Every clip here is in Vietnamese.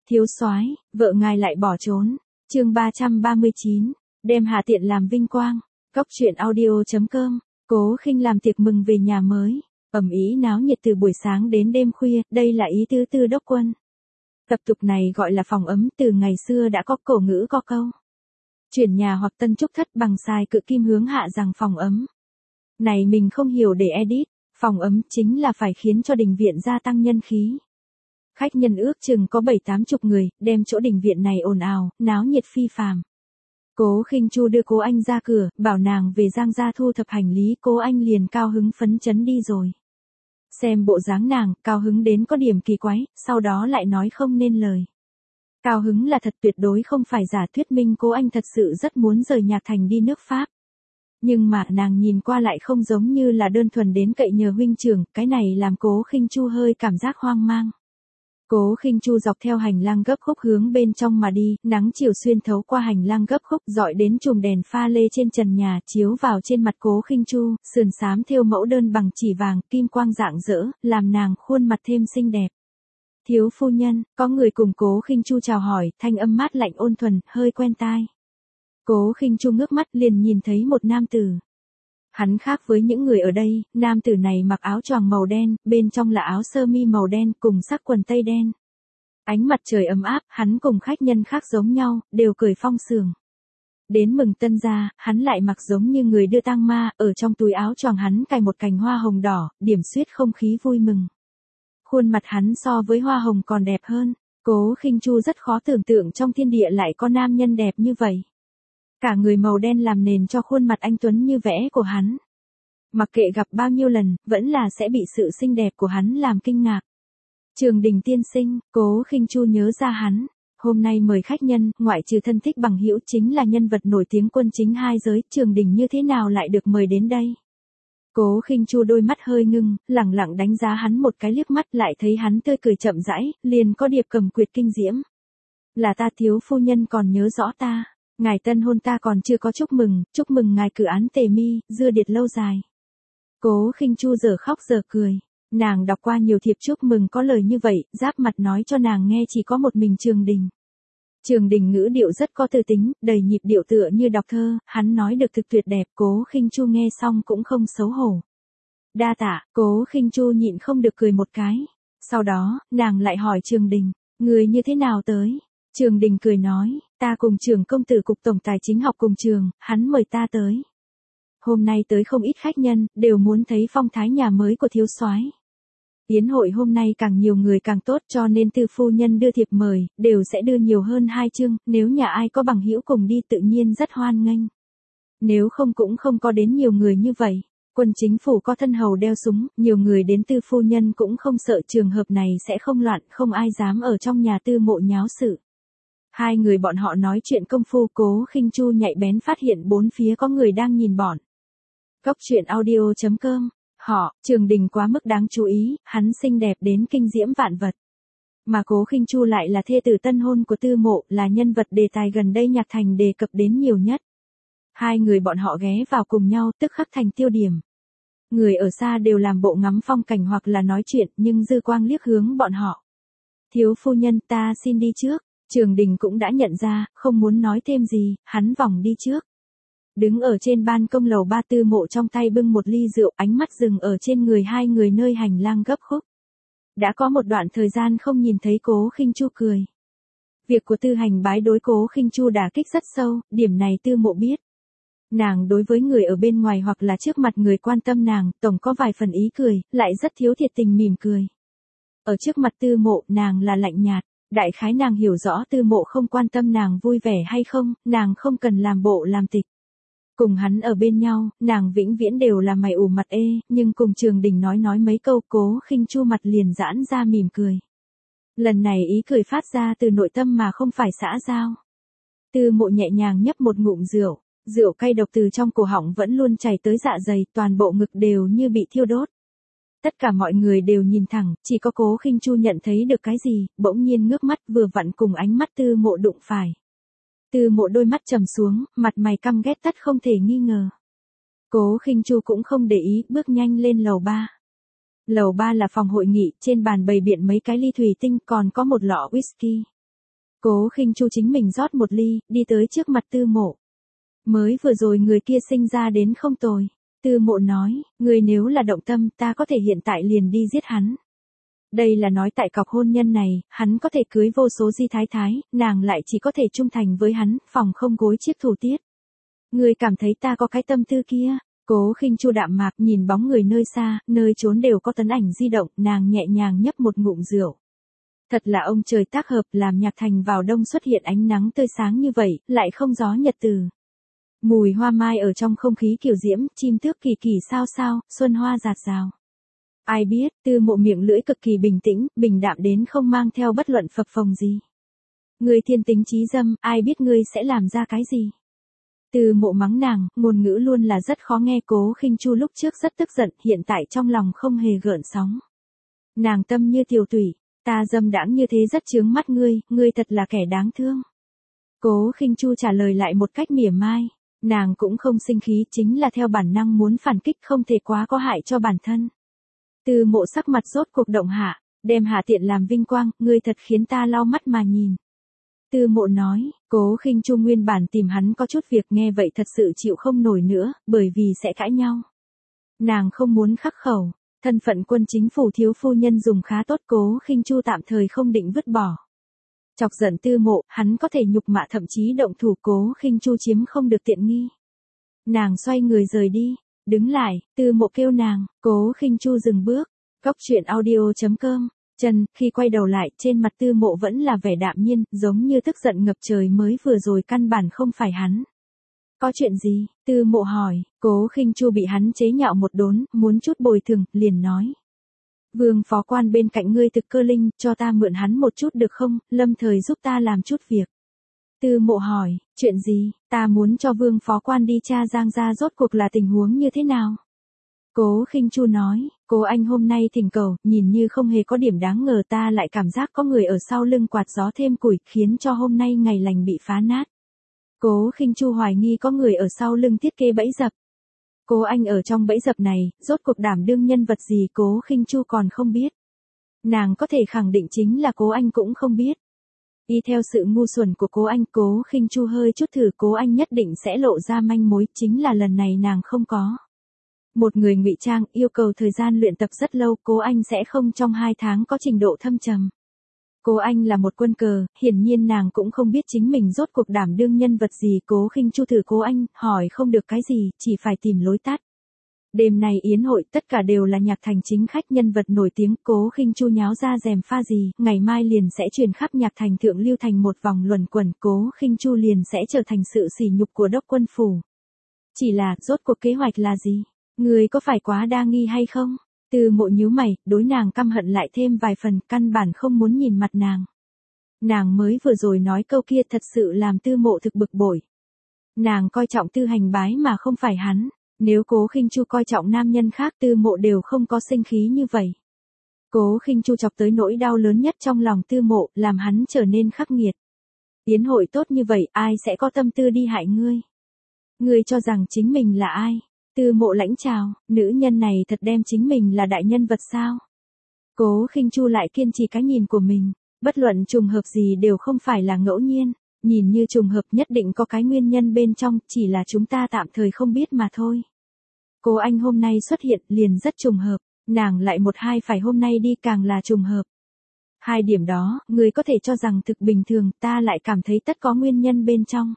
Thiếu soái, vợ ngài lại bỏ trốn. Chương 339, đem Hạ Tiện làm vinh quang. Cóc truyện audio.com. Cố Khinh làm tiệc mừng về nhà mới, ầm ĩ náo nhiệt từ buổi sáng đến đêm khuya, đây là ý tứ Tư Đốc Quân. Tập tục này gọi là phòng ấm, từ ngày xưa đã có cổ ngữ có câu. Chuyển nhà hoặc tân trúc thất bằng xài cự kim hướng hạ rằng phòng ấm. Này mình không hiểu để edit, phòng ấm chính là phải khiến cho đình viện gia tăng nhân khí. Khách nhân ước chừng có 7-80 người, đem chỗ đình viện này ồn ào, náo nhiệt phi phàm. Cố Khinh Chu đưa Cố Anh ra cửa, bảo nàng về Giang gia thu thập hành lý, Cố Anh liền cao hứng phấn chấn đi rồi. Xem bộ dáng nàng, cao hứng đến có điểm kỳ quái, sau đó lại nói không nên lời. Cao hứng là thật, tuyệt đối không phải giả, thuyết minh Cố Anh thật sự rất muốn rời Nhạc Thành đi nước Pháp. Nhưng mà nàng nhìn qua lại không giống như là đơn thuần đến cậy nhờ huynh trưởng, cái này làm Cố Khinh Chu hơi cảm giác hoang mang. Cố Khinh Chu dọc theo hành lang gấp khúc hướng bên trong mà đi, nắng chiều xuyên thấu qua hành lang gấp khúc dọi đến chùm đèn pha lê trên trần nhà chiếu vào trên mặt Cố Khinh Chu, sườn xám thêu mẫu đơn bằng chỉ vàng, kim quang rạng rỡ, làm nàng khuôn mặt thêm xinh đẹp. Thiếu phu nhân, có người cùng Cố Khinh Chu chào hỏi, thanh âm mát lạnh ôn thuần, hơi quen tai. Cố Khinh Chu ngước mắt liền nhìn thấy một nam tử. Hắn khác với những người ở đây, nam tử này mặc áo choàng màu đen, bên trong là áo sơ mi màu đen cùng sắc quần tây đen. Ánh mặt trời ấm áp, hắn cùng khách nhân khác giống nhau, đều cười phong sường. Đến mừng tân gia, hắn lại mặc giống như người đưa tang ma, ở trong túi áo choàng hắn cài một cành hoa hồng đỏ, điểm xuyết không khí vui mừng. Khuôn mặt hắn so với hoa hồng còn đẹp hơn, Cố Khinh Chu rất khó tưởng tượng trong thiên địa lại có nam nhân đẹp như vậy. Cả người màu đen làm nền cho khuôn mặt anh tuấn như vẽ của hắn. Mặc kệ gặp bao nhiêu lần, vẫn là sẽ bị sự xinh đẹp của hắn làm kinh ngạc. Trường Đình tiên sinh, Cố Khinh Chu nhớ ra hắn. Hôm nay mời khách nhân, ngoại trừ thân thích bằng hữu chính là nhân vật nổi tiếng quân chính hai giới, Trường Đình như thế nào lại được mời đến đây? Cố Khinh Chu đôi mắt hơi ngưng, lẳng lặng đánh giá hắn một cái liếc mắt, lại thấy hắn tươi cười chậm rãi, liền có điệp cầm quyệt kinh diễm. Là ta, thiếu phu nhân còn nhớ rõ ta. Ngài tân hôn ta còn chưa có chúc mừng ngài cử án tề mi, dưa điệt lâu dài. Cố Khinh Chu giờ khóc giờ cười. Nàng đọc qua nhiều thiệp chúc mừng có lời như vậy, giáp mặt nói cho nàng nghe chỉ có một mình Trường Đình. Trường Đình ngữ điệu rất có tư tính, đầy nhịp điệu tựa như đọc thơ, hắn nói được thực tuyệt đẹp, Cố Khinh Chu nghe xong cũng không xấu hổ. Đa tạ, Cố Khinh Chu nhịn không được cười một cái. Sau đó, nàng lại hỏi Trường Đình, người như thế nào tới? Trường Đình cười nói, ta cùng Trường công tử cục tổng tài chính học cùng trường, hắn mời ta tới. Hôm nay tới không ít khách nhân, đều muốn thấy phong thái nhà mới của thiếu soái. Yến hội hôm nay càng nhiều người càng tốt, cho nên Tư phu nhân đưa thiệp mời, đều sẽ đưa nhiều hơn 2 chương, nếu nhà ai có bằng hữu cùng đi tự nhiên rất hoan nghênh. Nếu không cũng không có đến nhiều người như vậy. Quân chính phủ có thân hầu đeo súng, nhiều người đến Tư phu nhân cũng không sợ trường hợp này sẽ không loạn, không ai dám ở trong nhà Tư mộ nháo sự. Hai người bọn họ nói chuyện công phu, Cố Khinh Chu nhạy bén phát hiện bốn phía có người đang nhìn bọn. Cóc truyện audio.com. Trường Đình quá mức đáng chú ý, hắn xinh đẹp đến kinh diễm vạn vật. Mà Cố Khinh Chu lại là thê tử tân hôn của Tư mộ, là nhân vật đề tài gần đây Nhạc Thành đề cập đến nhiều nhất. Hai người bọn họ ghé vào cùng nhau, tức khắc thành tiêu điểm. Người ở xa đều làm bộ ngắm phong cảnh hoặc là nói chuyện, nhưng dư quang liếc hướng bọn họ. Thiếu phu nhân, ta xin đi trước. Trường Đình cũng đã nhận ra, không muốn nói thêm gì, hắn vòng đi trước. Đứng ở trên ban công lầu 3, Tư mộ trong tay bưng một ly rượu, ánh mắt dừng ở trên người hai người nơi hành lang gấp khúc. Đã có một đoạn thời gian không nhìn thấy Cố Khinh Chu cười. Việc của Tư Hành bái đối Cố Khinh Chu đả kích rất sâu, điểm này Tư mộ biết. Nàng đối với người ở bên ngoài hoặc là trước mặt người quan tâm nàng, tổng có vài phần ý cười, lại rất thiếu thiệt tình mỉm cười. Ở trước mặt Tư mộ, nàng là lạnh nhạt. Đại khái nàng hiểu rõ Tư mộ không quan tâm nàng vui vẻ hay không, nàng không cần làm bộ làm tịch. Cùng hắn ở bên nhau, nàng vĩnh viễn đều là mày ủ mặt ê, nhưng cùng Trường Đình nói mấy câu, Cố Khinh Chu mặt liền giãn ra mỉm cười. Lần này ý cười phát ra từ nội tâm mà không phải xã giao. Tư mộ nhẹ nhàng nhấp một ngụm rượu, rượu cay độc từ trong cổ họng vẫn luôn chảy tới dạ dày, toàn bộ ngực đều như bị thiêu đốt. Tất cả mọi người đều nhìn thẳng, chỉ có Cố Khinh Chu nhận thấy được cái gì, bỗng nhiên ngước mắt vừa vặn cùng ánh mắt Tư mộ đụng phải. Tư mộ đôi mắt trầm xuống, mặt mày căm ghét tắt không thể nghi ngờ. Cố Khinh Chu cũng không để ý, bước nhanh lên lầu 3. Lầu 3 là phòng hội nghị, trên bàn bày biện mấy cái ly thủy tinh, còn có một lọ whisky. Cố Khinh Chu chính mình rót một ly, đi tới trước mặt Tư Mộ. Mới vừa rồi người kia sinh ra đến không tồi. Tư Mộ nói, người nếu là động tâm ta có thể hiện tại liền đi giết hắn. Đây là nói tại cọc hôn nhân này, hắn có thể cưới vô số di thái thái, nàng lại chỉ có thể trung thành với hắn, phòng không gối chiếc thủ tiết. Người cảm thấy ta có cái tâm tư kia. Cố Khinh Chu đạm mạc nhìn bóng người nơi xa, nơi trốn đều có tấn ảnh di động, nàng nhẹ nhàng nhấp một ngụm rượu. Thật là ông trời tác hợp làm Nhạc Thành vào đông xuất hiện ánh nắng tươi sáng như vậy, lại không gió nhật từ. Mùi hoa mai ở trong không khí kiều diễm, chim tước kỳ kỳ sao sao, xuân hoa rạt rào. Ai biết, Tư Mộ miệng lưỡi cực kỳ bình tĩnh, bình đạm đến không mang theo bất luận phập phồng gì. Ngươi thiên tính chí dâm, ai biết ngươi sẽ làm ra cái gì. Tư Mộ mắng nàng, ngôn ngữ luôn là rất khó nghe. Cố Khinh Chu lúc trước rất tức giận, hiện tại trong lòng không hề gợn sóng. Nàng tâm như tiểu tủy, ta dâm đãng như thế rất chướng mắt ngươi, ngươi thật là kẻ đáng thương. Cố Khinh Chu trả lời lại một cách mỉa mai, nàng cũng không sinh khí, chính là theo bản năng muốn phản kích, không thể quá có hại cho bản thân. Tư Mộ sắc mặt rốt cuộc động hạ, đem Hạ Tiện làm vinh quang, ngươi thật khiến ta lau mắt mà nhìn. Tư Mộ nói, Cố Khinh Chu nguyên bản tìm hắn có chút việc, nghe vậy thật sự chịu không nổi nữa, bởi vì sẽ cãi nhau. Nàng không muốn khắc khẩu, thân phận quân chính phủ thiếu phu nhân dùng khá tốt, Cố Khinh Chu tạm thời không định vứt bỏ. Chọc giận Tư Mộ, hắn có thể nhục mạ thậm chí động thủ, Cố Khinh Chu chiếm không được tiện nghi. Nàng xoay người rời đi, đứng lại, Tư Mộ kêu nàng, Cố Khinh Chu dừng bước. Góc truyện audio.com. Chân, khi quay đầu lại, trên mặt Tư Mộ vẫn là vẻ đạm nhiên, giống như tức giận ngập trời mới vừa rồi căn bản không phải hắn. Có chuyện gì? Tư Mộ hỏi. Cố Khinh Chu bị hắn chế nhạo một đốn, muốn chút bồi thường, liền nói. Vương phó quan bên cạnh ngươi thực cơ linh, cho ta mượn hắn một chút được không, lâm thời giúp ta làm chút việc. Tư Mộ hỏi, chuyện gì? Ta muốn cho Vương phó quan đi tra Giang gia rốt cuộc là tình huống như thế nào? Cố Khinh Chu nói, Cố anh hôm nay thỉnh cầu, nhìn như không hề có điểm đáng ngờ, ta lại cảm giác có người ở sau lưng quạt gió thêm củi, khiến cho hôm nay ngày lành bị phá nát. Cố Khinh Chu hoài nghi có người ở sau lưng thiết kế bẫy dập. Cố anh ở trong bẫy dập này, rốt cuộc đảm đương nhân vật gì Cố Khinh Chu còn không biết. Nàng có thể khẳng định chính là Cố anh cũng không biết. Y theo sự ngu xuẩn của Cố anh, Cố Khinh Chu hơi chút thử, Cố anh nhất định sẽ lộ ra manh mối, chính là lần này nàng không có. Một người ngụy trang yêu cầu thời gian luyện tập rất lâu, Cố anh sẽ không trong 2 tháng có trình độ thâm trầm. Cố anh là một quân cờ, hiển nhiên nàng cũng không biết chính mình rốt cuộc đảm đương nhân vật gì. Cố Khinh Chu thử Cố anh, hỏi không được cái gì, chỉ phải tìm lối tắt. Đêm này yến hội tất cả đều là Nhạc Thành chính khách, nhân vật nổi tiếng. Cố Khinh Chu nháo ra dèm pha gì, ngày mai liền sẽ truyền khắp Nhạc Thành thượng lưu thành một vòng luẩn quẩn, Cố Khinh Chu liền sẽ trở thành sự sỉ nhục của đốc quân phủ. Chỉ là, rốt cuộc kế hoạch là gì? Người có phải quá đa nghi hay không? Tư Mộ nhíu mày, đối nàng căm hận lại thêm vài phần, căn bản không muốn nhìn mặt nàng. Nàng mới vừa rồi nói câu kia thật sự làm Tư Mộ thực bực bội. Nàng coi trọng Tư Hành Bái mà không phải hắn. Nếu Cố Khinh Chu coi trọng nam nhân khác, Tư Mộ đều không có sinh khí như vậy. Cố Khinh Chu chọc tới nỗi đau lớn nhất trong lòng Tư Mộ, làm hắn trở nên khắc nghiệt. Yến hội tốt như vậy, ai sẽ có tâm tư đi hại ngươi? Ngươi cho rằng chính mình là ai? Tư Mộ lãnh chào, nữ nhân này thật đem chính mình là đại nhân vật sao? Cố Khinh Chu lại kiên trì cái nhìn của mình, bất luận trùng hợp gì đều không phải là ngẫu nhiên, nhìn như trùng hợp nhất định có cái nguyên nhân bên trong, chỉ là chúng ta tạm thời không biết mà thôi. Cố anh hôm nay xuất hiện liền rất trùng hợp, nàng lại một hai phải hôm nay đi càng là trùng hợp. 2 điểm đó, người có thể cho rằng thực bình thường, ta lại cảm thấy tất có nguyên nhân bên trong.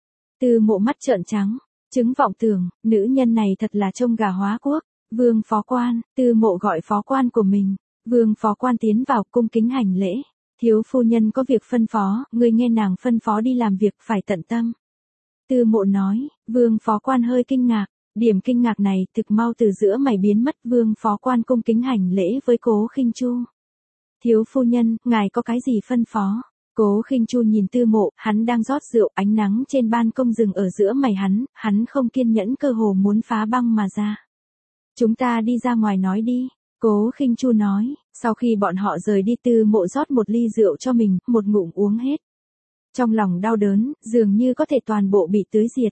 Tư Mộ mắt trợn trắng. Chứng vọng tưởng, nữ nhân này thật là trông gà hóa quốc. Vương phó quan, Tư Mộ gọi phó quan của mình. Vương phó quan tiến vào cung kính hành lễ. Thiếu phu nhân có việc phân phó, người nghe nàng phân phó đi làm việc phải tận tâm. Tư Mộ nói, Vương phó quan hơi kinh ngạc. Điểm kinh ngạc này thực mau từ giữa mày biến mất. Vương phó quan cung kính hành lễ với Cố Khinh Chu. Thiếu phu nhân, ngài có cái gì phân phó? Cố Khinh Chu nhìn Tư Mộ, hắn đang rót rượu, ánh nắng trên ban công dừng ở giữa mày hắn không kiên nhẫn, cơ hồ muốn phá băng mà ra. Chúng ta đi ra ngoài nói đi, Cố Khinh Chu nói. Sau khi bọn họ rời đi, Tư Mộ rót một ly rượu cho mình, một ngụm uống hết. Trong lòng đau đớn, dường như có thể toàn bộ bị tưới diệt.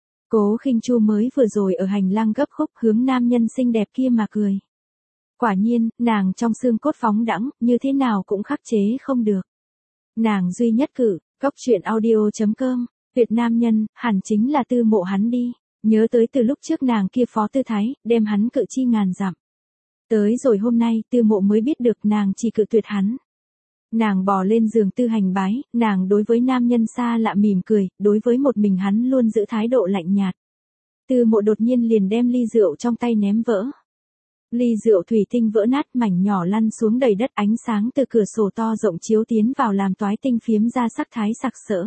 Cố Khinh Chu mới vừa rồi ở hành lang gấp khúc hướng nam nhân xinh đẹp kia mà cười. Quả nhiên, nàng trong xương cốt phóng đãng, như thế nào cũng khắc chế không được. Nàng duy nhất cử, Cốc truyện audio.com, Việt Nam nhân, hẳn chính là Tư Mộ hắn đi. Nhớ tới từ lúc trước nàng kia phó tư thái, đem hắn cự chi ngàn dặm. Tới rồi hôm nay Tư Mộ mới biết được nàng chỉ cự tuyệt hắn. Nàng bò lên giường Tư Hành bái, nàng đối với nam nhân xa lạ mỉm cười, đối với một mình hắn luôn giữ thái độ lạnh nhạt. Tư Mộ đột nhiên liền đem ly rượu trong tay ném vỡ. Ly rượu thủy tinh vỡ nát, mảnh nhỏ lăn xuống đầy đất, ánh sáng từ cửa sổ to rộng chiếu tiến vào làm toái tinh phiếm ra sắc thái sặc sỡ.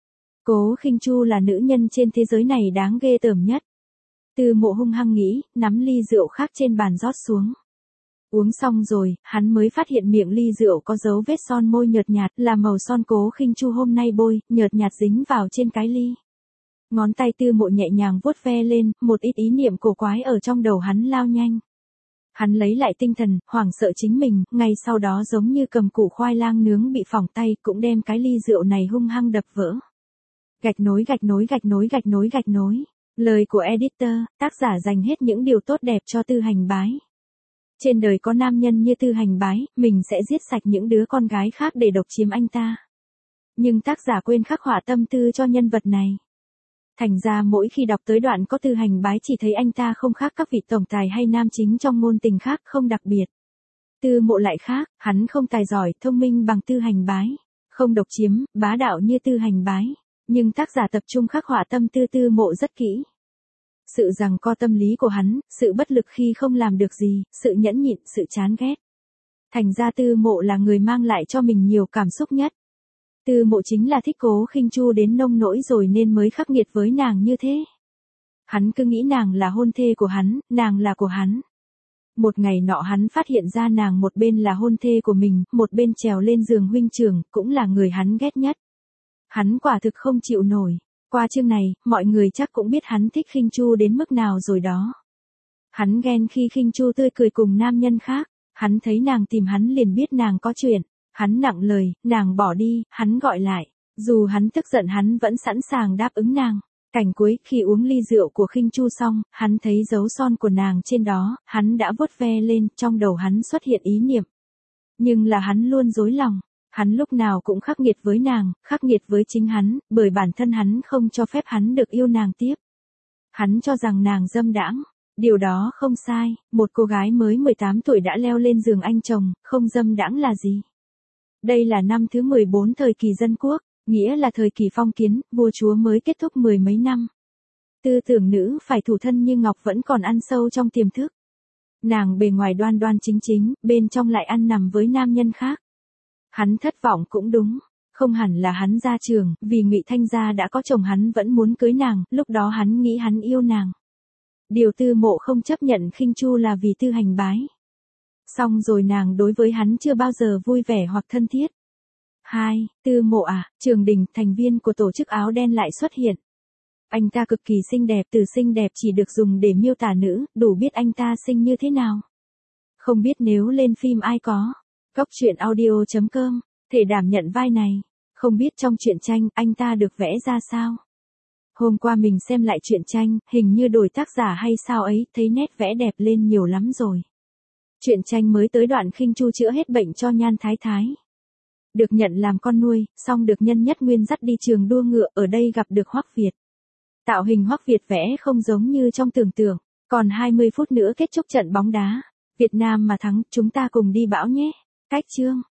Cố Khinh Chu là nữ nhân trên thế giới này đáng ghê tởm nhất. Tư Mộ hung hăng nghĩ, nắm ly rượu khác trên bàn rót xuống. Uống xong rồi, hắn mới phát hiện miệng ly rượu có dấu vết son môi nhợt nhạt, là màu son Cố Khinh Chu hôm nay bôi, nhợt nhạt dính vào trên cái ly. Ngón tay Tư Mộ nhẹ nhàng vuốt ve lên, một ít ý niệm cổ quái ở trong đầu hắn lao nhanh. Hắn lấy lại tinh thần, hoảng sợ chính mình, ngay sau đó giống như cầm củ khoai lang nướng bị phỏng tay, cũng đem cái ly rượu này hung hăng đập vỡ. Gạch nối gạch nối gạch nối gạch nối gạch nối. Lời của editor, tác giả dành hết những điều tốt đẹp cho Tư Hành bái. Trên đời có nam nhân như Tư Hành bái, mình sẽ giết sạch những đứa con gái khác để độc chiếm anh ta. Nhưng tác giả quên khắc họa tâm tư cho nhân vật này. Thành ra mỗi khi đọc tới đoạn có Tư Hành bái chỉ thấy anh ta không khác các vị tổng tài hay nam chính trong ngôn tình khác, không đặc biệt. Tư Mộ lại khác, hắn không tài giỏi, thông minh bằng Tư Hành bái, không độc chiếm, bá đạo như Tư Hành bái, nhưng tác giả tập trung khắc họa tâm tư Tư Mộ rất kỹ. Sự giằng co tâm lý của hắn, sự bất lực khi không làm được gì, sự nhẫn nhịn, sự chán ghét. Thành ra Tư Mộ là người mang lại cho mình nhiều cảm xúc nhất. Tư Mộ chính là thích Cố Khinh Chu đến nông nỗi rồi nên mới khắc nghiệt với nàng như thế. Hắn cứ nghĩ nàng là hôn thê của hắn, nàng là của hắn. Một ngày nọ hắn phát hiện ra nàng một bên là hôn thê của mình, một bên trèo lên giường huynh trưởng, cũng là người hắn ghét nhất. Hắn quả thực không chịu nổi. Qua chương này, mọi người chắc cũng biết hắn thích Khinh Chu đến mức nào rồi đó. Hắn ghen khi Khinh Chu tươi cười cùng nam nhân khác, hắn thấy nàng tìm hắn liền biết nàng có chuyện. Hắn nặng lời, nàng bỏ đi, hắn gọi lại. Dù hắn tức giận hắn vẫn sẵn sàng đáp ứng nàng. Cảnh cuối, khi uống ly rượu của Khinh Chu xong, hắn thấy dấu son của nàng trên đó, hắn đã vuốt ve lên, trong đầu hắn xuất hiện ý niệm. Nhưng là hắn luôn dối lòng. Hắn lúc nào cũng khắc nghiệt với nàng, khắc nghiệt với chính hắn, bởi bản thân hắn không cho phép hắn được yêu nàng tiếp. Hắn cho rằng nàng dâm đãng. Điều đó không sai, một cô gái mới 18 tuổi đã leo lên giường anh chồng, không dâm đãng là gì? Đây là năm thứ 14 thời kỳ dân quốc, nghĩa là thời kỳ phong kiến, vua chúa mới kết thúc 10 mấy năm. Tư tưởng nữ phải thủ thân như ngọc vẫn còn ăn sâu trong tiềm thức. Nàng bề ngoài đoan đoan chính chính, bên trong lại ăn nằm với nam nhân khác. Hắn thất vọng cũng đúng, không hẳn là hắn ra trường, vì Ngụy Thanh gia đã có chồng hắn vẫn muốn cưới nàng, lúc đó hắn nghĩ hắn yêu nàng. Điều Tư Mộ không chấp nhận Khinh Chu là vì Tư Hành bái. Xong rồi nàng đối với hắn chưa bao giờ vui vẻ hoặc thân thiết. 2. Tư Mộ à, Trường Đình, thành viên của tổ chức áo đen lại xuất hiện. Anh ta cực kỳ xinh đẹp, từ xinh đẹp chỉ được dùng để miêu tả nữ, đủ biết anh ta xinh như thế nào. Không biết nếu lên phim ai có. Cốc truyện audio.com, thể đảm nhận vai này. Không biết trong truyện tranh, anh ta được vẽ ra sao. Hôm qua mình xem lại truyện tranh, hình như đổi tác giả hay sao ấy, thấy nét vẽ đẹp lên nhiều lắm rồi. Truyện tranh mới tới đoạn Khinh Chu chữa hết bệnh cho Nhan Thái Thái. Được nhận làm con nuôi, xong được Nhân Nhất Nguyên dắt đi trường đua ngựa, ở đây gặp được Hoắc Việt. Tạo hình Hoắc Việt vẽ không giống như trong tưởng tượng, còn 20 phút nữa kết thúc trận bóng đá. Việt Nam mà thắng, chúng ta cùng đi bão nhé. Cách chương.